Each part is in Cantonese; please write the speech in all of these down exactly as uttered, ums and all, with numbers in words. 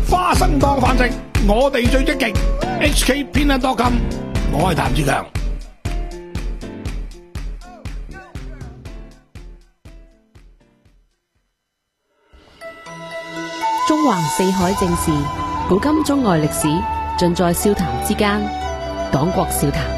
花生當飯食，我哋最積極。H K 偏袒多金，我係譚志強。 中橫四海正事，古今中外歷史，盡在笑談之間。黨國笑談。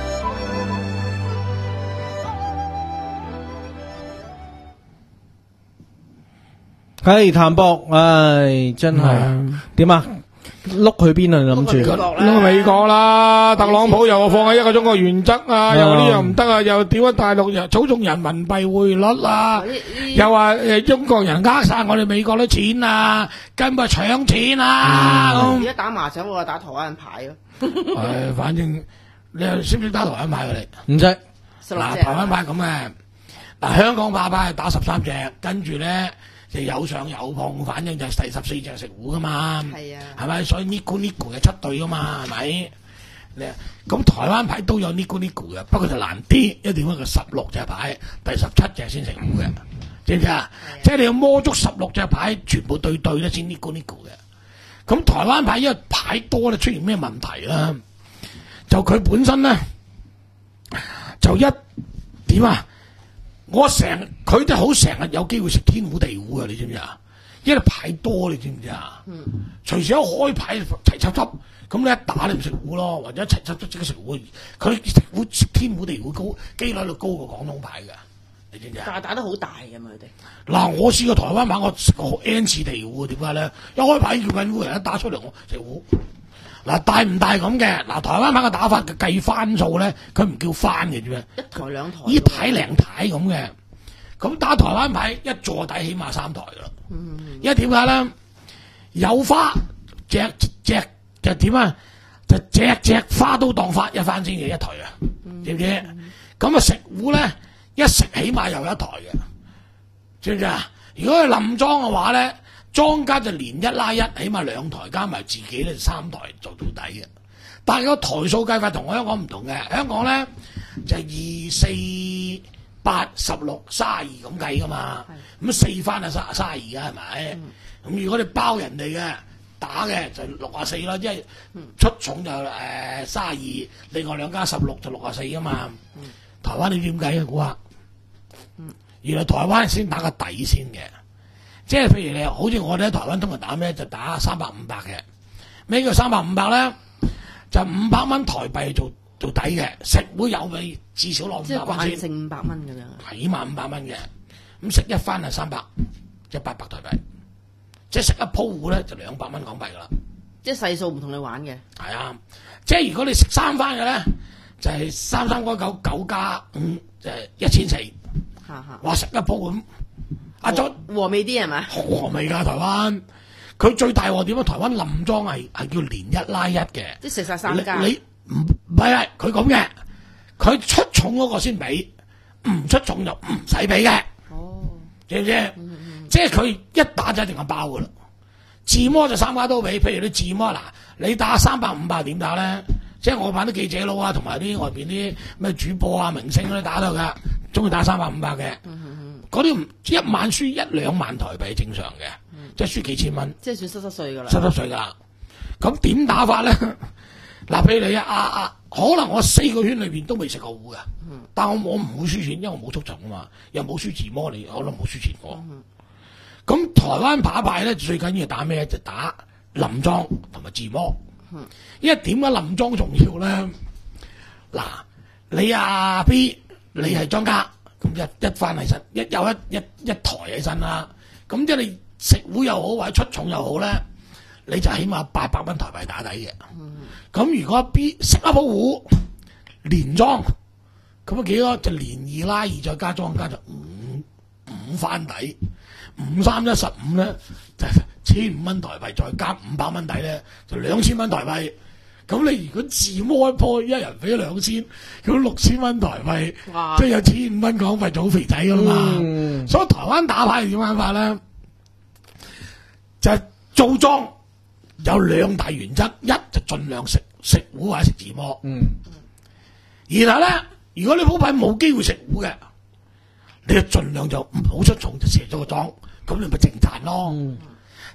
係譚博，唉，真係點啊？碌去邊啊？你諗住碌去美國啦！特朗普又放喺一個中國原則啊，又呢樣唔得啊，又屌咗大陸，又操縱人民幣匯率啊，又話誒中國人呃晒我哋美國啲錢啊，根本係搶錢啊！ 而家打麻雀我打台灣牌咯。 誒，反正你又識唔識打台灣牌㗎你？ 唔識。 嗱，台灣牌咁嘅，嗱香港牌牌係打十三隻，跟住咧。就有上有碰，反正就係第十四隻食糊噶嘛，係啊，係咪？所以呢股呢股係七對噶嘛，係咪？你咁台灣牌都有呢股呢股嘅，不過就難啲，一定要個十六隻牌，第十七隻先食糊嘅，知唔知啊？即係你要摸足十六隻牌，全部對對咧先呢股呢股嘅。咁台灣牌因為牌多咧，出現咩問題啦？就佢本身咧就一點啊！我成佢哋好成日有機會食天胡地胡啊！你知唔知啊？因為牌多，你知唔知啊？嗯，隨時一開牌齊輯輯，咁你一打你咪食糊咯，或者齊輯輯即刻食糊。佢食糊天胡地胡高，機率率高過廣東牌㗎，你知唔知啊？ 但係打得好大㗎嘛佢哋。嗱， 我試過台灣牌，我食過 N 次地胡，點解咧？一開牌叫緊糊，人一打出嚟我食糊。嗱，大唔大咁嘅？嗱，台灣牌嘅打法嘅計番數咧，佢唔叫番嘅啫咩？ 一台兩台。 依睇零睇咁嘅，咁打台灣牌一座底起碼三台噶啦。嗯，因為點解咧？有花隻隻就點啊？就隻隻花都當發一番先嘅一台啊，知唔知？咁啊食糊咧，一食起碼又一台嘅，知唔知啊？如果係冧莊嘅話咧。莊家就連一拉一，起碼兩台加埋自己咧三台做到底嘅。但係個台數計法同香港唔同嘅，香港咧就係二四八十六卅二咁計噶嘛。咁四番啊卅卅二㗎係咪？咁、嗯、如果你包人哋嘅打嘅就六啊四啦，即係出重就誒卅二，另外兩加十六就六啊四㗎嘛。嗯、台灣你點計啊？估下？原來台灣先打個底先嘅。即係譬如你，好似我哋喺台灣通常打咩就打三百五百嘅，咩叫三百五百咧？就五百蚊台幣做做底嘅，食會有咪至少攞五百蚊先。 即係慣性五百蚊咁樣。 起碼五百蚊嘅，咁食一番係三百，即係八百台幣。即係食一鋪糊咧就兩百蚊港幣噶啦。 即係細數唔同你玩嘅。係啊，即係如果你食三番嘅咧，就係三三九九九加五，就係一千四。嚇嚇！哇！食一鋪咁。阿咗和味啲係咪？ 和味㗎台灣，佢最大鑊點啊？台灣冧莊係係叫連一拉一嘅， 即係食晒三家。 你唔唔係啊？佢咁嘅，佢出重嗰個先俾，唔出重就唔使俾嘅。哦，知唔知？嗯嗯、即係佢一打就一定係包㗎啦。自摸就三家都俾，譬如你自摸嗱，你打三百五百點打咧？即係我扮啲記者佬啊，同埋啲外邊啲咩主播啊、明星嗰啲打到㗎，中意打三百五百嘅。嗰啲唔一晚輸一兩萬台幣正常嘅，嗯、即係輸幾千蚊， 即係算濕濕碎噶啦， 濕濕碎噶。咁點打法咧？嗱，譬如你啊啊，可能我四個圈裏邊都未食過糊嘅，嗯、但我我唔會輸錢，因為我冇速重啊嘛，又冇輸自摸，你可能冇輸錢過。咁、嗯、台灣打牌咧最緊要打咩？就打冧莊同埋自摸。嗯、因為點解冧莊重要咧？嗱，你啊 B， 你係莊家。咁一一翻起身，一有一一一台起身啦。咁即係你食糊又好，或者出重又好咧，你就起碼八百蚊台幣打底嘅。咁、嗯、如果 B 食一鋪糊連莊，咁啊幾多？就連二拉二再加莊加就五五翻底，五三一十五咧就千五蚊台幣，再加五百蚊底咧就兩千蚊台幣。咁你如果自摸一鋪，一人俾兩千，咁六千蚊台幣，即係有千五蚊港幣做肥仔噶啦嘛。嗯、所以台灣打牌係點玩法咧？就係、是、做莊有兩大原則，一就盡量食食糊或者食自摸。嗯。然後咧，如果你鋪牌冇機會食糊嘅，你就盡量就唔好出重，就射咗個莊，咁你咪淨賺咯。嗯、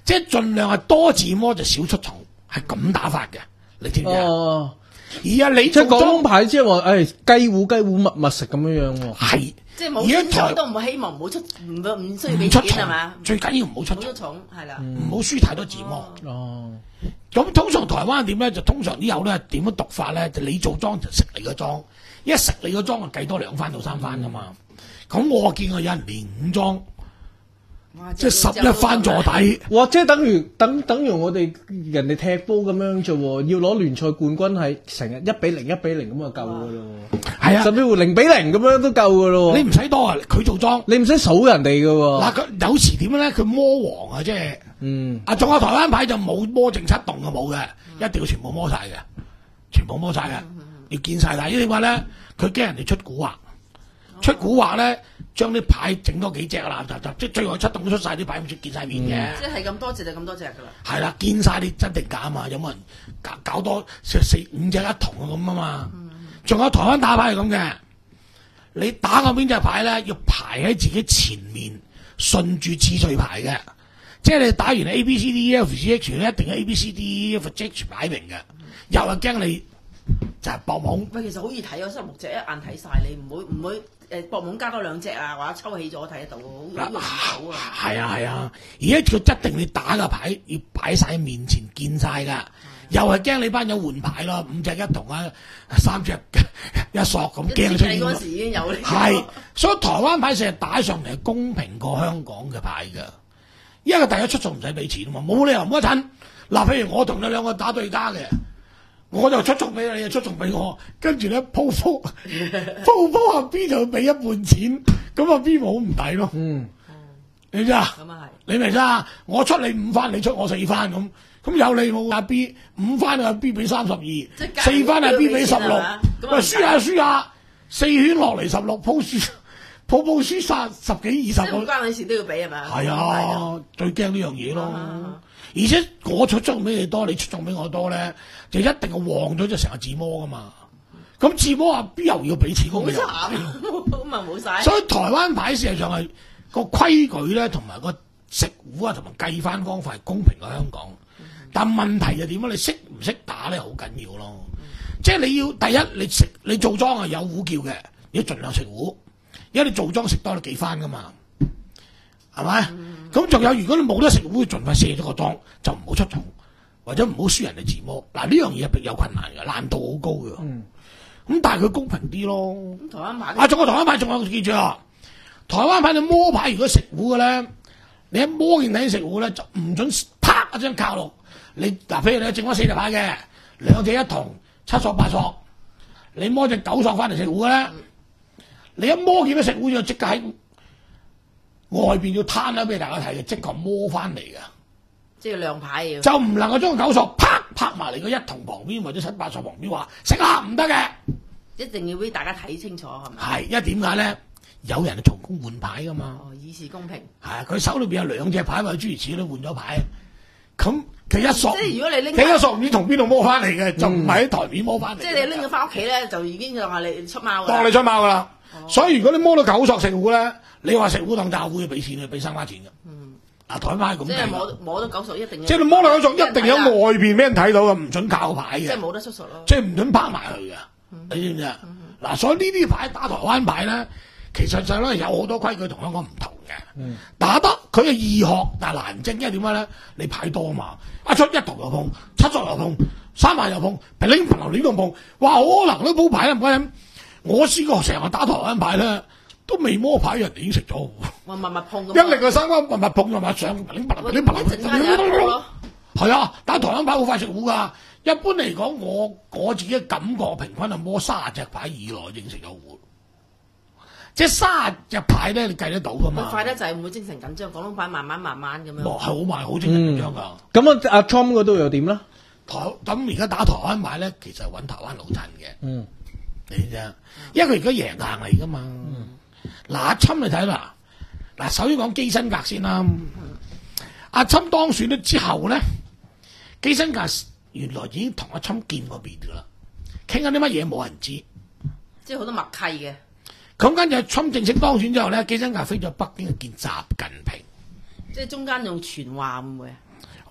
即係盡量係多自摸就少出重，係咁打法嘅，你知唔知啊？ 哦， 而家你即係廣做裝東牌，即係話誒雞糊雞糊密密食咁樣樣喎。 係， 即係冇而家台錢都唔好希望唔好出唔唔需要俾唔出重錢係嘛？ 最緊要唔好出重， 冇出重係啦。 唔好輸太多自摸。 哦， 咁通常台灣點咧？就通常啲友咧點樣讀法咧？就你做莊就食你個莊，一食你個莊就計多兩番到三番噶嘛。咁我見過有人連五莊， 哇即係十一番坐底。 哇！即係等於等等於我哋人哋踢波咁樣啫喎，要攞聯賽冠軍係成日一比零一比零咁就夠噶咯。 係啊， 甚至乎零比零咁樣都夠噶咯。 你唔使多啊，佢做莊， 你唔使數人哋噶喎。 嗱，佢有時點咧？佢魔王啊，即係嗯啊，仲有台灣牌就冇魔正七動嘅冇嘅，一定要全部摸晒嘅，全部摸晒嘅，要見晒。但係點解咧？佢驚人哋出蠱惑，出蠱惑咧，將啲牌整多幾隻啦，就就即係最後七動都出晒啲牌，咁見晒面嘅。 即係咁多隻就咁多隻㗎啦。 係啦，見晒啲真定假啊嘛，有冇人搞搞多四四五隻一同啊咁啊嘛？仲有台灣打牌係咁嘅，你打嗰邊隻牌咧，要排喺自己前面，順住次序排嘅。即係你打完 A B C D E F G H 咧，一定 A B C D E F G H 擺明嘅，又係驚你就係博懵。 喂，其實好易睇，我十六隻一眼睇晒，你唔會唔會誒博懵加多兩隻啊，或者抽起咗睇得到，好好容易到啊。 係啊係啊，而家佢一定你打嘅牌要擺晒喺面前見晒㗎，又係驚你班友換牌咯，五隻一同啊，三隻一索咁驚出現。 嗰陣時已經有呢個。 係，所以台灣牌成日打上嚟係公平過香港嘅牌㗎。因為第一出數唔使俾錢啊嘛，冇理由唔一陣。嗱，譬如我同你兩個打對家嘅，我就出數俾你，你就出數俾我，跟住咧鋪鋪鋪鋪阿 B 就要俾一半錢，咁阿 B 咪好唔抵咯。 嗯， 你知啊？ 咁啊係。 你明咋？我出你五番，你出我四番咁，咁有你冇阿 B 五番阿 B 俾三十二，四番阿 B 俾十六，喂輸下輸下，四圈落嚟十六鋪輸。鋪鋪輸殺十幾二十個， 唔關你事都要俾係咪？ 係啊，最驚呢樣嘢咯。 啊、 而且我出眾比你多，你出眾比我多咧，就一定係旺咗就成個自摸噶嘛。咁自摸啊，邊又要俾錢嗰個又？ 咁咪冇晒。 所以台灣牌事實上係個規矩咧，同埋個食糊啊，同埋計翻方法係公平過香港。嗯、但問題就點啊？你識唔識打咧，好緊要咯。嗯、即係你要第一，你食你做莊係有糊叫嘅，你要盡量食糊。因為你做莊食多咗幾番噶嘛，係咪？咁仲、嗯、有，如果你冇得食糊，盡快卸咗個莊，就唔好出重，或者唔好輸人哋自摸。嗱，呢樣嘢係有困難嘅，難度好高嘅。咁、嗯、但係佢公平啲咯。 台灣牌啊，仲有台灣牌，仲有記住啊！台灣牌你摸牌，如果食糊嘅咧，你一摸見你食糊咧，就唔准啪一張靠落。你嗱，譬如你整翻四隻牌嘅，兩隻一同七索八索，你摸隻九索翻嚟食糊嘅咧。嗯你一摸見到食糊就即刻喺外邊要攤啦俾大家睇嘅，即刻摸翻嚟嘅， 即係亮牌要， 就唔能夠將個九索啪拍埋嚟個一同旁邊或者七八索旁邊話食啦唔得嘅， 一定要俾大家睇清楚係咪？ 係，因為點解咧？有人係從公換牌噶嘛， 哦，以示公平。 係佢手裏邊有兩隻牌或者諸如此類換咗牌，咁佢一索， 即係如果你拎， 佢一索唔知從邊度摸翻嚟嘅，就唔係喺台面摸翻嚟。 即係你拎咗翻屋企咧，就已經當係你出貓㗎。 當你出貓噶啦。所以如果你摸到九索食糊咧，你話食糊當炸糊要俾錢嘅，俾三花錢嘅。嗯，嗱台灣係咁。 即係摸摸到九索一定要。 即係你摸到九索一定喺外邊俾人睇到嘅，唔准靠牌嘅。 即係冇得出索咯。 即係唔准拍埋去嘅，你知唔知啊？嗱，所以呢啲牌打台灣牌咧，其實就咧有好多規矩同香港唔同嘅。打得佢係易學，但係難精，因為點解咧？你牌多嘛，一出一頭又碰，七索又碰，三萬又碰，平拎平流呢度碰，哇！可能都鋪牌啦，唔該。我試過成日打台灣牌咧，都未摸牌，人哋已經食咗糊。 我密密碰咁。 一力個三關密密碰就密上，你密你密密。係啊，打台灣牌好快食糊㗎。一般嚟講，我我自己感覺平均係摸卅隻牌以內已經食咗糊。即係卅隻牌咧，你計得到㗎嘛？ 快得就係唔會精神緊張，廣東牌慢慢慢慢咁樣。 係好慢，好精神緊張㗎。 咁啊，阿 Tom 嗰度又點啦？ 台咁而家打台灣牌咧，其實係揾台灣老襯嘅。 嗯。 你啫，因為佢而家贏硬嚟噶嘛。嗱、嗯，阿侵你睇啦，嗱，首先講基辛格先啦。嗯、阿侵當選咗之後咧，基辛格原來已經同阿侵見過面噶啦，傾緊啲乜嘢冇人知， 即係好多默契嘅。 咁跟住阿侵正式當選之後咧，基辛格飛咗北京去見習近平， 即係中間用傳話會唔會啊？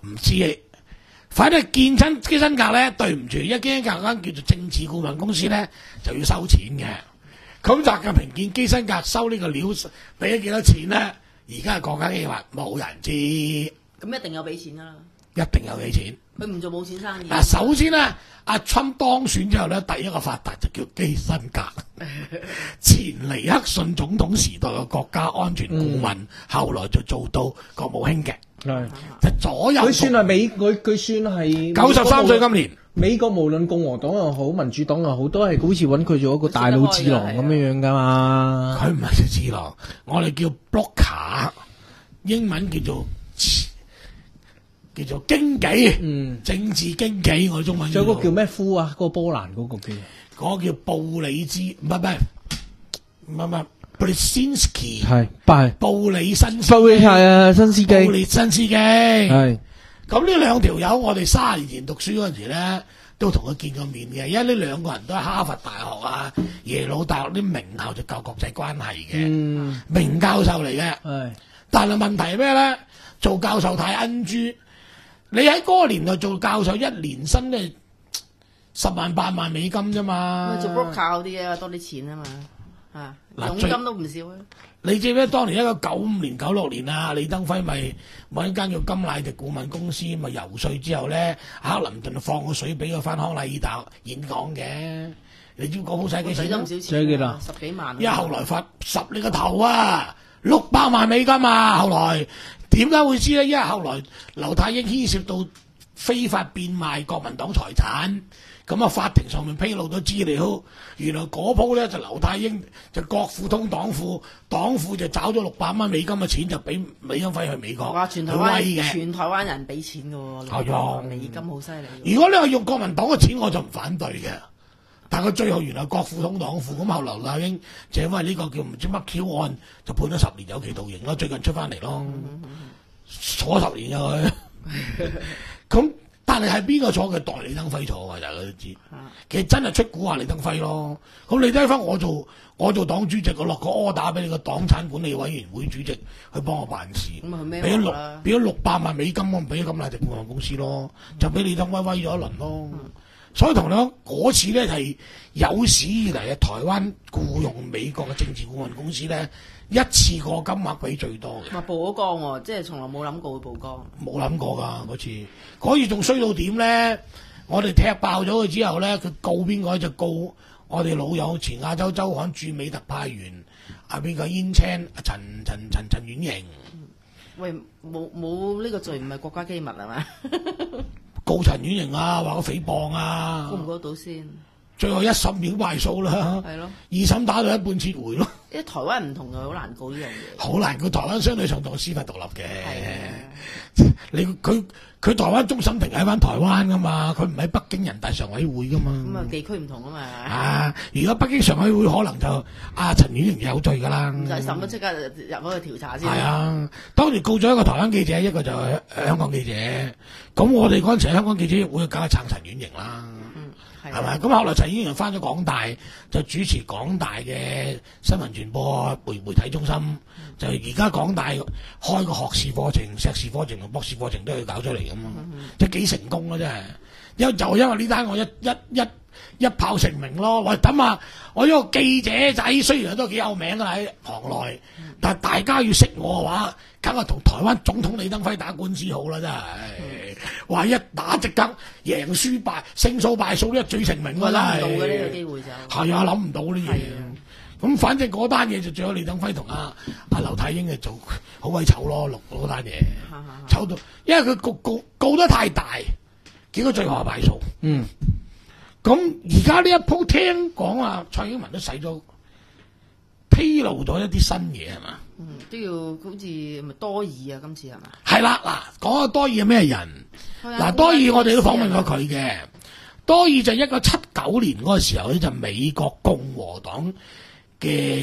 唔知。反正見親基辛格咧，對唔住，一基辛格間叫做政治顧問公司咧就要收錢嘅。咁習近平見基辛格收呢個料，俾咗幾多錢咧？而家係國家機密，冇人知。 咁一定有俾錢㗎啦， 一定有幾錢。 佢唔做冇錢生意。 嗱，首先咧，阿侵當選之後咧，第一個發達就叫基辛格，前尼克遜總統時代嘅國家安全顧問，嗯、後來就做到國務卿嘅。係就左右。 佢算係美，佢佢算係九十三歲今年。 美國無論共和黨又好，民主黨又好，都係好似揾佢做一個大佬智囊咁樣樣噶嘛。 佢唔係叫智囊，我哋叫 blocker， 英文叫做叫做經紀，嗯，政治經紀，我中文。 仲有個叫咩夫啊？嗰、嗰個波蘭嗰個叫， 嗰個叫布里茲，唔係唔係唔係唔係。Brzezinski 係，係布里新斯基， 係啊，新司機， 布里新司機係。 咁呢兩條友，我哋卅年前讀書嗰陣時咧，都同佢見過面嘅，因為呢兩個人都係哈佛大學啊、耶魯大學啲名校就教國際關係嘅，嗯、名教授嚟嘅。係，但係問題係咩咧？做教授太恩豬，你喺嗰個年代做教授，一年薪咧十萬八萬美金啫嘛。 做 broker 嗰啲啊，多啲錢啊嘛。啊，佣金都唔少啊！ 你知唔知當年一個九五年、九六年啊，李登輝咪揾間叫金乃迪顧問公司，咪游說之後咧，克林頓就放個水俾佢翻康乃爾大學演講嘅。你知唔知講好使幾錢？ 都唔少錢，幾多？十幾萬。 因為後來發十你個頭啊，六百萬美金啊！後來點解會知咧？因為後來劉太英牽涉到非法變賣國民黨財產。咁啊，法庭上面披露咗資料，原來嗰鋪咧就劉太英就國庫通黨庫，黨庫就找咗六百蚊美金嘅錢就俾李登輝去美國， 哇！全台灣全台灣人俾錢㗎喎，係啊，美金好犀利。 如果你話用國民黨嘅錢，我就唔反對嘅。但佢最後原來國庫通黨庫，咁後劉太英就因為呢個叫唔知乜 Q 案，就判咗十年有期徒刑咯。最近出翻嚟咯，嗯、坐十年啊佢。咁。但係係邊個坐嘅？代李登輝坐㗎，大家都知。其實真係出蠱下李登輝咯。咁李登輝我做我做黨主席，我落個柯打俾你個黨產管理委員會主席去幫我辦事。咁啊，俾咗六俾咗六百萬美金，我俾咗金乃迪顧問公司咯，嗯、就俾李登輝威咗一輪咯。嗯、所以同你講嗰次咧係有史以嚟嘅台灣僱用美國嘅政治顧問公司咧。一次過金額比最多嘅， 話曝咗光喎，即係從來冇諗過會曝光， 冇諗過㗎嗰次，嗰次仲衰到點咧？我哋踢爆咗佢之後咧，佢告邊個就告我哋老友前亞洲週刊駐美特派員啊邊個燕青啊陳陳陳陳婉瑩。 喂，冇冇呢個罪唔係國家機密係嘛？ 告陳婉瑩啊，話佢誹謗啊， 告唔告到先？ 最後一審已經敗訴啦，係咯，二審打到一半撤回咯。 因為台灣唔同嘅，好難告呢樣嘢。 好難告，台灣相對上當司法獨立嘅。你佢佢台灣終審庭喺翻台灣噶嘛，佢唔喺北京人大常委會噶嘛。 咁啊地區唔同啊嘛。 啊，如果北京常委會可能就阿陳婉瑩有罪噶啦。 唔使審都即刻入嗰去調查先。 係啊，當年告咗一個台灣記者，一個就係香港記者。咁我哋嗰陣時喺香港記者會梗係撐陳婉瑩啦。係咪？咁後來陳婉瑩翻咗港大，就主持港大嘅新聞傳播媒媒體中心。嗯、就而家港大開個學士課程、碩士課程同博士課程都要搞出嚟咁嘛，即係幾成功咯，真係。因就因為呢單我一一一一炮成名咯。喂，等下我呢個記者仔雖然都幾有名啦喺行內，嗯、但係大家要識我嘅話，梗係同台灣總統李登輝打官司好啦，真係。話、嗯、一打即刻贏輸敗勝數敗數一最成名㗎啦， 諗唔到嘅呢個機會就係啊，諗唔到呢嘢。咁的反正嗰單嘢就最後李登輝同阿阿劉太英就做好鬼醜咯，錄嗰單嘢醜到，因為佢告告告得太大，結果最後敗訴。嗯，咁而家呢一鋪聽講啊，蔡英文都使咗披露咗一啲新嘢係嘛？ 嗯，都要好似咪多爾啊，今次係嘛？ 係啦，嗱，講下多爾係咩人？嗱，多爾我哋都訪問過佢嘅。多爾就一九七九年嗰個時候咧，就美國共和黨嘅，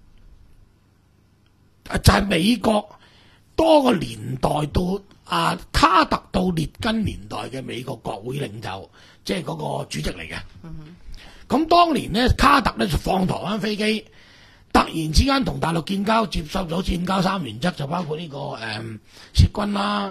就係、是、美國多個年代到啊卡特到列根年代嘅美國國會領袖，即係嗰個主席嚟嘅。咁、嗯、哼當年咧，卡特咧就放台灣飛機。突然之間同大陸建交，接受咗建交三原則，就包括呢、這個誒撤軍啦、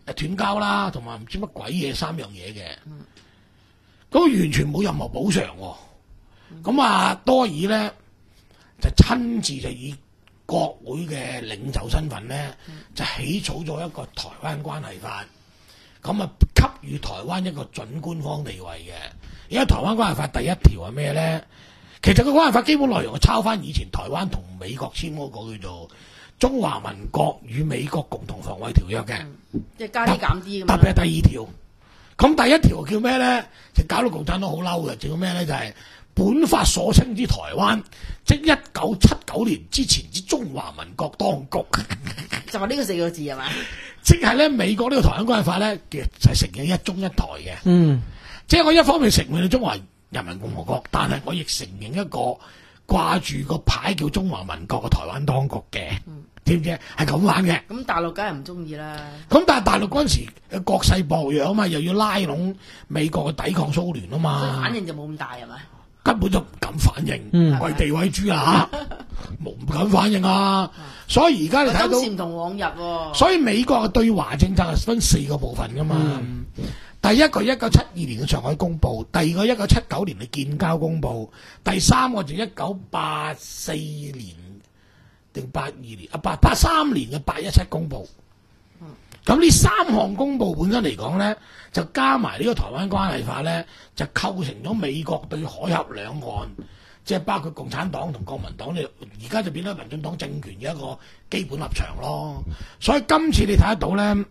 誒斷交啦，同埋唔知乜鬼嘢三樣嘢嘅。咁、嗯、完全冇任何補償喎。咁、嗯、啊，多爾咧就親自就以國會嘅領袖身份咧，嗯、就起草咗一個台灣關係法。咁啊，給予台灣一個準官方地位嘅。而家台灣關係法第一條係咩咧？其實個關係法基本內容係抄翻以前台灣同美國簽嗰個叫做《中華民國與美國共同防衛條約》嘅、 嗯，即係加啲減啲咁。 特別係第二條。咁第一條叫咩咧？就搞到共產黨好嬲嘅，叫咩咧？就係、是、本法所稱之台灣，即一九七九年之前之中華民國當局。 就話呢個四個字係嘛？ 即係咧，美國呢個台灣關係法咧，其實就係承認一中一台嘅。嗯，即係我一方面承認中華人民共和國，但係我亦承認一個掛住個牌叫中華民國嘅台灣當局嘅，嗯、知唔知？係咁玩嘅。咁大陸梗係唔中意啦。咁但係大陸嗰陣時國勢薄弱啊嘛，又要拉攏美國嘅抵抗蘇聯啊嘛， 所以反應就冇咁大係咪？ 根本就唔敢反應，嗯、為地為豬啊嚇，冇唔敢反應啊！所以而家你睇到今次唔同往日喎、哦。 所以美國嘅對華政策係分四個部分噶嘛。嗯、第一個一九七二年嘅上海公報，第二個一九七九年嘅建交公報，第三個就一九八四年定八二年啊八八三年嘅八一七公報。咁呢、嗯、三項公報本身嚟講咧，就加埋呢個台灣關係法咧，就構成咗美國對海峽兩岸，即係包括共產黨同國民黨，你而家就變咗民進黨政權嘅一個基本立場咯。所以今次你睇得到咧，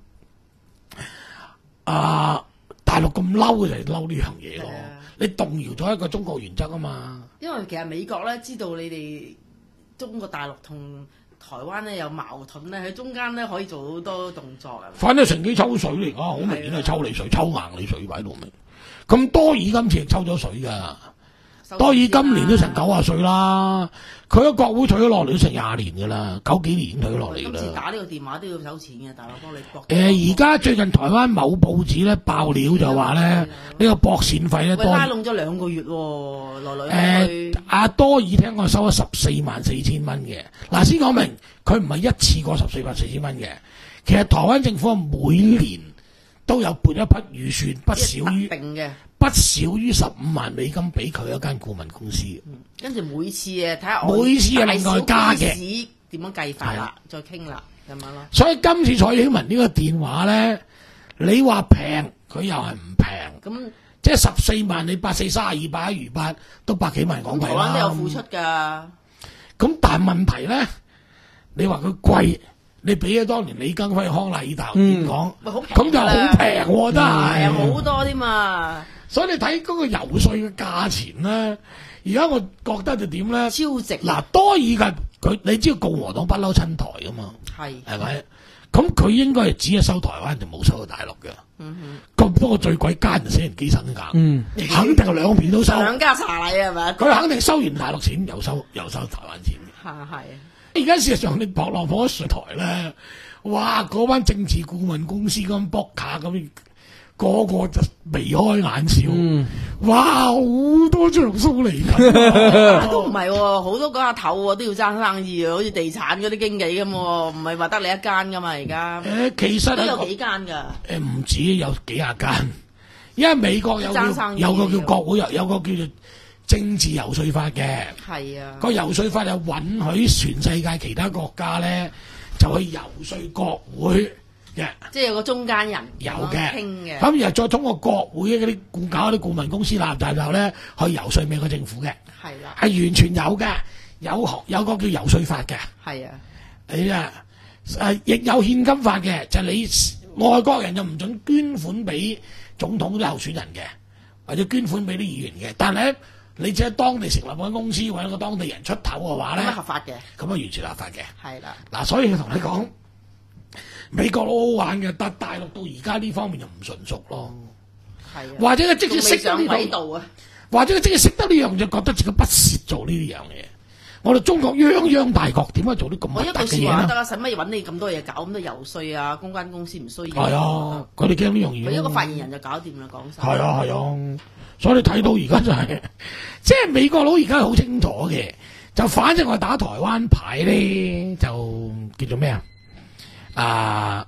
啊大陸咁嬲就係嬲呢樣嘢咯。的你動搖咗一個中國原則啊嘛。 因為其實美國咧知道你哋中國大陸同台灣咧有矛盾咧，喺中間咧可以做好多動作啊！ 反正乘機抽水嚟講，好明顯係抽你水，抽硬你水擺到明。咁多爾今次係抽咗水㗎，多爾今年都成九啊歲啦，佢喺國會退咗落嚟都成廿年㗎啦，九幾年已經退咗落嚟㗎啦。 今次打呢個電話都要收錢嘅，大佬幫你博。 誒而家最近台灣某報紙咧爆料就話咧，呢個駁線費咧多拉攏咗兩個月喎，來來去去。 誒阿多爾聽講收咗十四萬四千蚊嘅。嗱先講明，佢唔係一次過十四萬四千蚊嘅。其實台灣政府每年都有撥一筆預算，不少於定嘅， 不少於十五萬美金俾佢一間顧問公司。 跟住、嗯、每次誒睇下每次係另外加嘅， 點樣計法啦，再傾啦，咁樣咯。 所以今次蔡英文呢個電話咧，你話平，佢又係唔平。咁即係十四萬，你八四三十二百一如八，都百幾萬港幣啦。台灣都有付出㗎。咁但係問題咧，你話佢貴，你俾咗當年李登輝康乃爾大學演講，咁就好平喎，真係。係好多添嘛。所以你睇嗰個游說嘅價錢咧，而家我覺得就點咧？超值。嗱，多爾嘅佢，你知道共和黨不嬲親台㗎嘛？係係咪？咁佢應該係只係收台灣，就冇收到大陸嘅。嗯哼。咁不過最鬼奸就死人機身㗎。嗯。肯定兩邊都收。兩家茶禮係咪？佢肯定收完大陸錢，又收又收台灣錢。係係。而家事實上你博落火上台咧，哇！嗰班政治顧問公司咁卜卡咁，個個就眉開眼笑。嗯、哇！好多張數嚟㗎， 都唔係喎，好多嗰下頭喎都要爭生意啊，好似地產嗰啲經紀咁喎，唔係話得你一間㗎嘛而家。誒，其實都有幾間㗎。誒，唔止有幾廿間，因為美國有個有個叫國會，有有個叫做政治游說法嘅。係啊，個游說法就允許全世界其他國家咧就去游說國會嘅，即係有個中間人有嘅傾嘅，咁然後再通過國會嗰啲顧搞啲顧問公司立大後咧去游說美國政府嘅。係啦，係完全有嘅，有學有個叫游說法嘅。係啊，你啊誒亦有獻金法嘅，就係你外國人就唔准捐款俾總統啲候選人嘅，或者捐款俾啲議員嘅，但係咧。你只喺當地成立間公司，揾一個當地人出頭嘅話咧，咁合法嘅，咁啊完全合法嘅。係啦，嗱，所以我同你講，美國好好玩嘅，但大陸到而家呢方面就唔純熟咯。係啊，或者佢即係識得呢度啊，或者佢即係識得呢樣就覺得自己不屑做呢啲樣嘢。我哋中國泱泱大國點解做啲咁核突嘅嘢咧？得啦，使乜嘢揾你咁多嘢搞咁多游說啊？公關公司唔需要。係啊，佢哋驚呢樣嘢。佢一個發言人就搞掂啦，講晒。係啊係啊。所以你睇到而家就係、是，即係美國佬而家好清楚嘅，就反正我打台灣牌咧，就叫做咩啊？啊，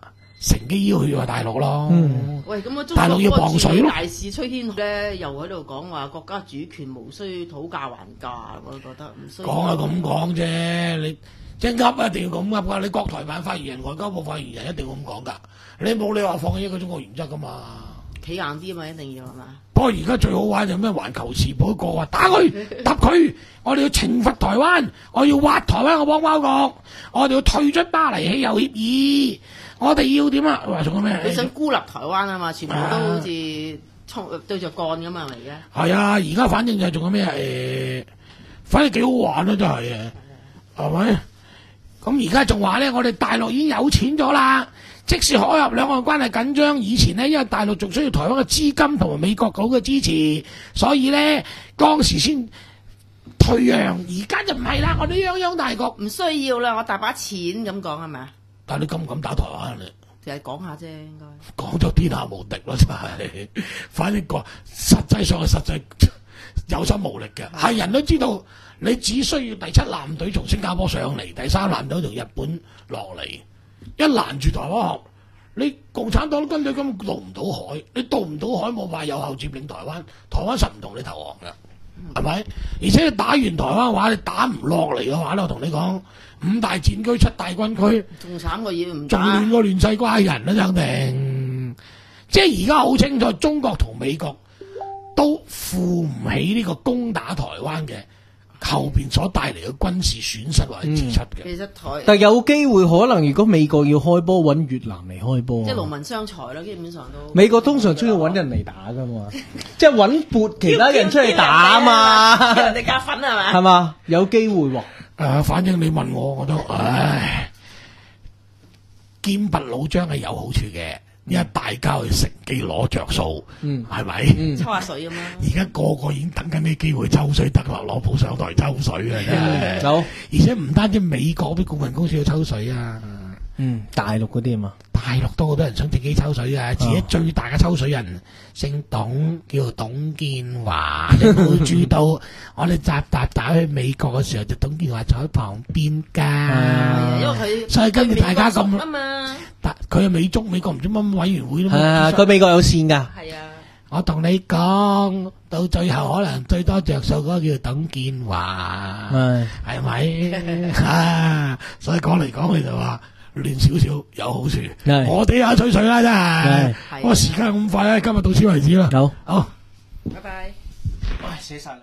乘機要去話大陸咯。 嗯喂，咁啊， 大陸要磅水咯。 大使崔天咧又喺度講話國家主權無需討價還價，我覺得唔需要。 講係咁講啫，你即係噏一定要咁噏噶。你國台辦發言人、外交部發言人一定要咁講噶。你冇理由放棄一個中國原則噶嘛。 企硬啲啊嘛，一定要係嘛？ 不過而家最好玩就咩？環球時報個話打佢揼佢，我哋要懲罰台灣，我要挖台灣個邦交國，我哋要退出巴黎氣候協議，我哋要點啊？話仲有咩？ 你想孤立台灣啊嘛？全部都好似衝對着幹咁嘛，係咪而家？ 係啊，而家反正就係仲有咩？誒、欸，反正幾好玩咯，真係嘅，係咪？咁而家仲話咧，我哋大陸已經有錢咗啦。即使海峽兩岸關係緊張，以前呢，因為大陸仲需要台灣嘅資金同埋美國佬嘅支持，所以呢，當時先退讓。而家就唔係啦，我哋泱泱大國唔需要啦，我大把錢咁講係咪啊？ 但係你敢唔敢打台灣你？ 就係講下啫，應該講咗天下無敵咯，真係。反正個實際上係實際有心無力嘅，係人都知道。你只需要第七艦隊從新加坡上嚟，第三艦隊從日本落嚟。一攔住台灣河，你共產黨軍隊根本渡唔到海，你渡唔到海冇話有效佔領台灣，台灣實唔同你投降嘅，係咪？而且你打完台灣嘅話，你打唔落嚟嘅話咧，我同你講，五大戰區、七大軍區， 仲慘過要唔仲亂過亂世佳人啦，肯定。即係而家好清楚，中國同美國都負唔起呢個攻打台灣嘅後邊所帶嚟嘅軍事損失或者支出嘅、嗯， 其實台但有機會可能，如果美國要開波，揾越南嚟開波， 即係勞民傷財啦，基本上都。 美國通常中意揾人嚟打噶嘛，即係揾撥其他人出嚟打啊嘛， 人哋夾粉係嘛？ 係嘛？有機會喎。誒、 呃，反正你問我，我都唉，劍拔弩張係有好處嘅。因為大家去乘機攞着數，嗯，係咪？ 嗯、 抽下水咁樣。 而家個個已經等緊啲機會抽水，特朗普上台抽水啊！真係， 好、 嗯。而且唔單止美國啲股份公司要抽水啊， 嗯，大陸嗰啲啊嘛， 大陸都好多人想自己抽水啊！自己最大嘅抽水人姓董，叫董建華。你冇注意到我哋集集打去美國嘅時候，就董建華坐喺旁邊㗎、 啊，因為佢所以跟住大家咁啊嘛。 但佢係美中美國唔知乜委員會都冇。 係啊，佢美國有線㗎。 係啊， 我同你講，到最後可能最多着數嗰個叫董建華，係咪啊？所以講嚟講去就話亂少少有好處。我哋下吹水啦，真係。不過時間咁快咧，今日到此為止啦。 好， 好， 拜拜。 喂，寫晒啦。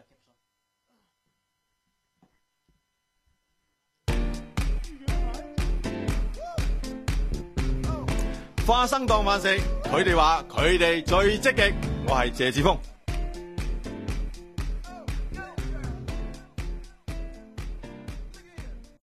花生當飯食，佢哋話佢哋最積極，我係謝志峰。